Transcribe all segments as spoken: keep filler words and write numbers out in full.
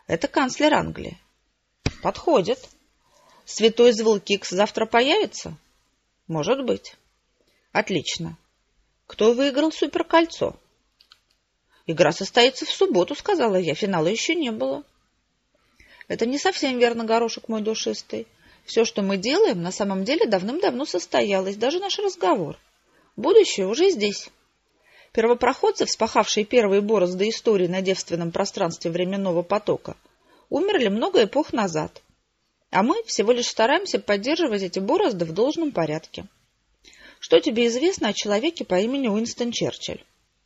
Это канцлер Англии. Подходит. Святой Звилкикс завтра появится? Может быть. Отлично. Кто выиграл суперкольцо? Игра состоится в субботу, сказала я. Финала еще не было. Это не совсем верно, горошек мой душистый. Все, что мы делаем, на самом деле давным-давно состоялось, даже наш разговор. Будущее уже здесь. Первопроходцы, вспахавшие первые борозды истории на девственном пространстве временного потока, умерли много эпох назад. А мы всего лишь стараемся поддерживать эти борозды в должном порядке. Что тебе известно о человеке по имени Уинстон Черчилль?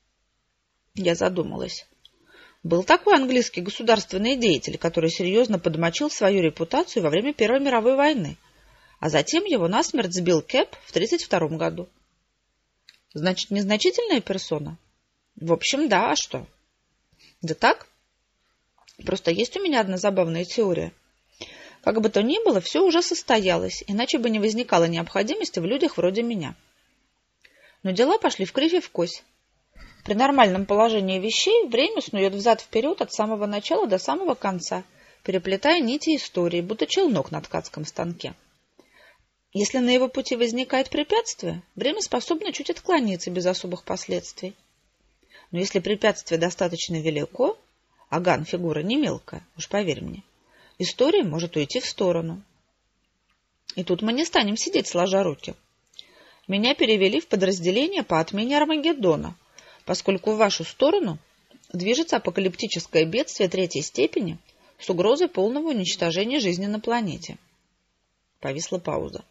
Я задумалась. Был такой английский государственный деятель, который серьезно подмочил свою репутацию во время Первой мировой войны, а затем его насмерть сбил Кэп в тридцать втором году. Значит, незначительная персона? В общем, да, а что? Да так. Просто есть у меня одна забавная теория. Как бы то ни было, все уже состоялось, иначе бы не возникало необходимости в людях вроде меня. Но дела пошли вкривь и вкось. При нормальном положении вещей время снует взад-вперед от самого начала до самого конца, переплетая нити истории, будто челнок на ткацком станке. Если на его пути возникает препятствие, время способно чуть отклониться без особых последствий. Но если препятствие достаточно велико, а Ган фигура не мелкая, уж поверь мне, история может уйти в сторону. И тут мы не станем сидеть сложа руки. Меня перевели в подразделение по отмене Армагеддона, поскольку в вашу сторону движется апокалиптическое бедствие третьей степени с угрозой полного уничтожения жизни на планете. Повисла пауза.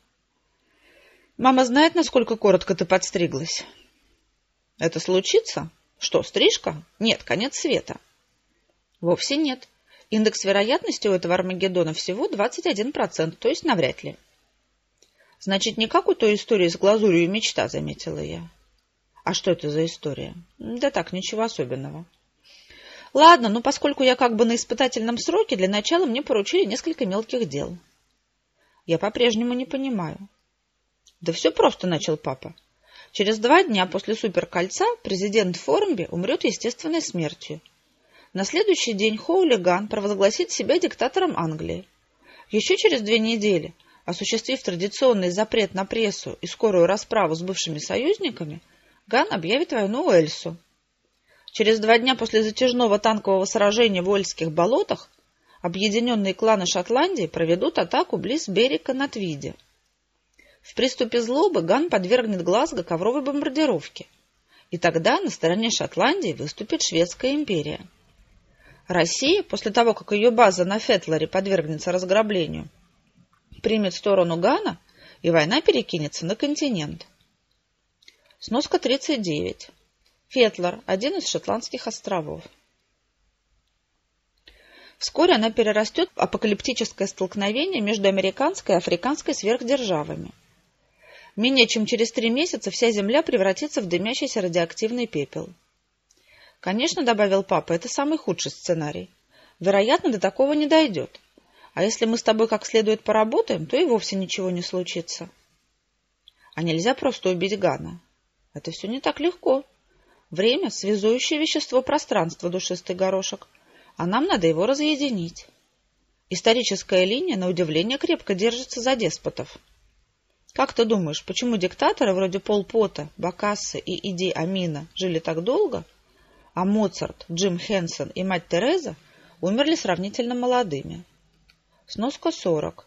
Мама знает, насколько коротко ты подстриглась. Это случится? Что, стрижка? Нет, конец света. Вовсе нет. Индекс вероятности у этого Армагеддона всего двадцать один процент, то есть навряд ли. Значит, не как у той истории с глазурью мечта, заметила я. А что это за история? Да так, ничего особенного. Ладно, но поскольку я как бы на испытательном сроке, для начала мне поручили несколько мелких дел. Я по-прежнему не понимаю. Да все просто, начал папа. Через два дня после суперкольца президент Формби умрет естественной смертью. На следующий день Хоули Ган провозгласит себя диктатором Англии. Еще через две недели, осуществив традиционный запрет на прессу и скорую расправу с бывшими союзниками, Ган объявит войну Уэльсу. Через два дня после затяжного танкового сражения в Уэльских болотах объединенные кланы Шотландии проведут атаку близ Беррика на Твиде. В приступе злобы Ган подвергнет Глазго ковровой бомбардировке, и тогда на стороне Шотландии выступит Шведская империя. Россия, после того, как ее база на Фетлоре подвергнется разграблению, примет сторону Гана, и война перекинется на континент. Сноска тридцать девять. Фетлор – один из шотландских островов. Вскоре она перерастет в апокалиптическое столкновение между американской и африканской сверхдержавами. Менее чем через три месяца вся земля превратится в дымящийся радиоактивный пепел. Конечно, добавил папа, это самый худший сценарий. Вероятно, до такого не дойдет. А если мы с тобой как следует поработаем, то и вовсе ничего не случится. А нельзя просто убить Гана. Это все не так легко. Время – связующее вещество пространства, душистый горошек, а нам надо его разъединить. Историческая линия, на удивление, крепко держится за деспотов. Как ты думаешь, почему диктаторы вроде Пол Пота, Бокассы и Иди Амина жили так долго, а Моцарт, Джим Хенсон и мать Тереза умерли сравнительно молодыми? Сноска сорок.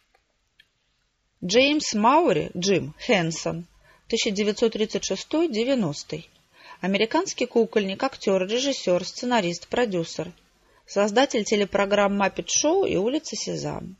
Джеймс Маури, Джим Хенсон, тысяча девятьсот тридцать шестой — девяностый. Американский кукольник, актер, режиссер, сценарист, продюсер. Создатель телепрограмм «Маппет Шоу» и «Улица Сезам».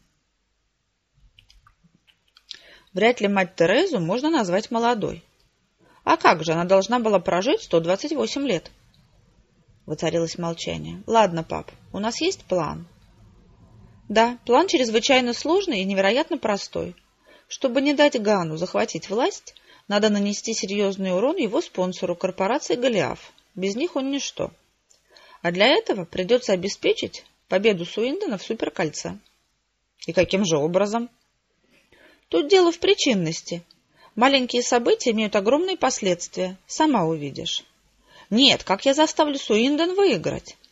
Вряд ли мать Терезу можно назвать молодой. А как же, она должна была прожить сто двадцать восемь лет. Воцарилось молчание. Ладно, пап, у нас есть план? Да, план чрезвычайно сложный и невероятно простой. Чтобы не дать Гану захватить власть, надо нанести серьезный урон его спонсору, корпорации Голиаф. Без них он ничто. А для этого придется обеспечить победу Суиндона в суперкольце. И каким же образом? Тут дело в причинности. Маленькие события имеют огромные последствия. Сама увидишь. Нет, как я заставлю Суиндон выиграть?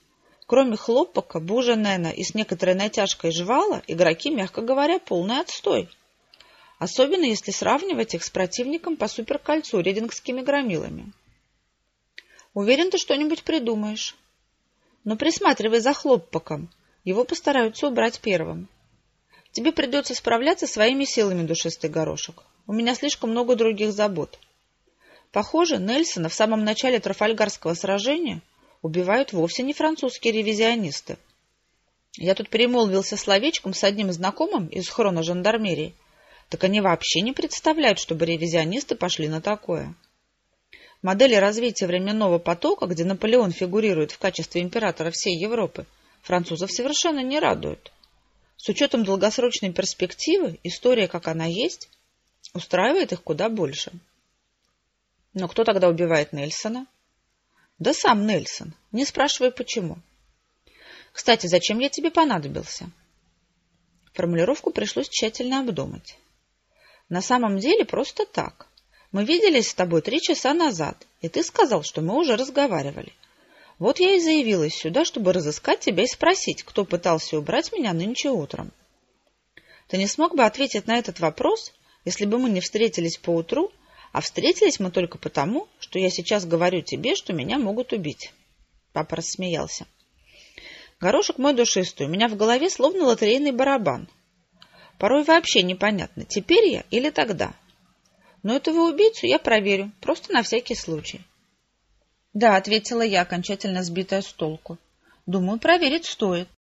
Кроме Хлопака, Буженена и с некоторой натяжкой Жвала, игроки, мягко говоря, полный отстой. Особенно если сравнивать их с противником по суперкольцу редингскими громилами. Уверен, ты что-нибудь придумаешь. Но присматривай за Хлопаком, его постараются убрать первым. Тебе придется справляться своими силами, душистый горошек. У меня слишком много других забот. Похоже, Нельсона в самом начале Трафальгарского сражения убивают вовсе не французские ревизионисты. Я тут перемолвился словечком с одним знакомым из хрона жандармерии, так они вообще не представляют, чтобы ревизионисты пошли на такое. Модели развития временного потока, где Наполеон фигурирует в качестве императора всей Европы, французов совершенно не радуют. С учетом долгосрочной перспективы, история, как она есть, устраивает их куда больше. Но кто тогда убивает Нельсона? Да сам Нельсон. Не спрашивай, почему. Кстати, зачем я тебе понадобился? Формулировку пришлось тщательно обдумать. На самом деле просто так. Мы виделись с тобой три часа назад, и ты сказал, что мы уже разговаривали. Вот я и заявилась сюда, чтобы разыскать тебя и спросить, кто пытался убрать меня нынче утром. Ты не смог бы ответить на этот вопрос, если бы мы не встретились поутру, а встретились мы только потому, что я сейчас говорю тебе, что меня могут убить. Папа рассмеялся. Горошек мой душистый, у меня в голове словно лотерейный барабан. Порой вообще непонятно, теперь я или тогда. Но этого убийцу я проверю, просто на всякий случай. — Да, — ответила я, окончательно сбитая с толку. — Думаю, проверить стоит.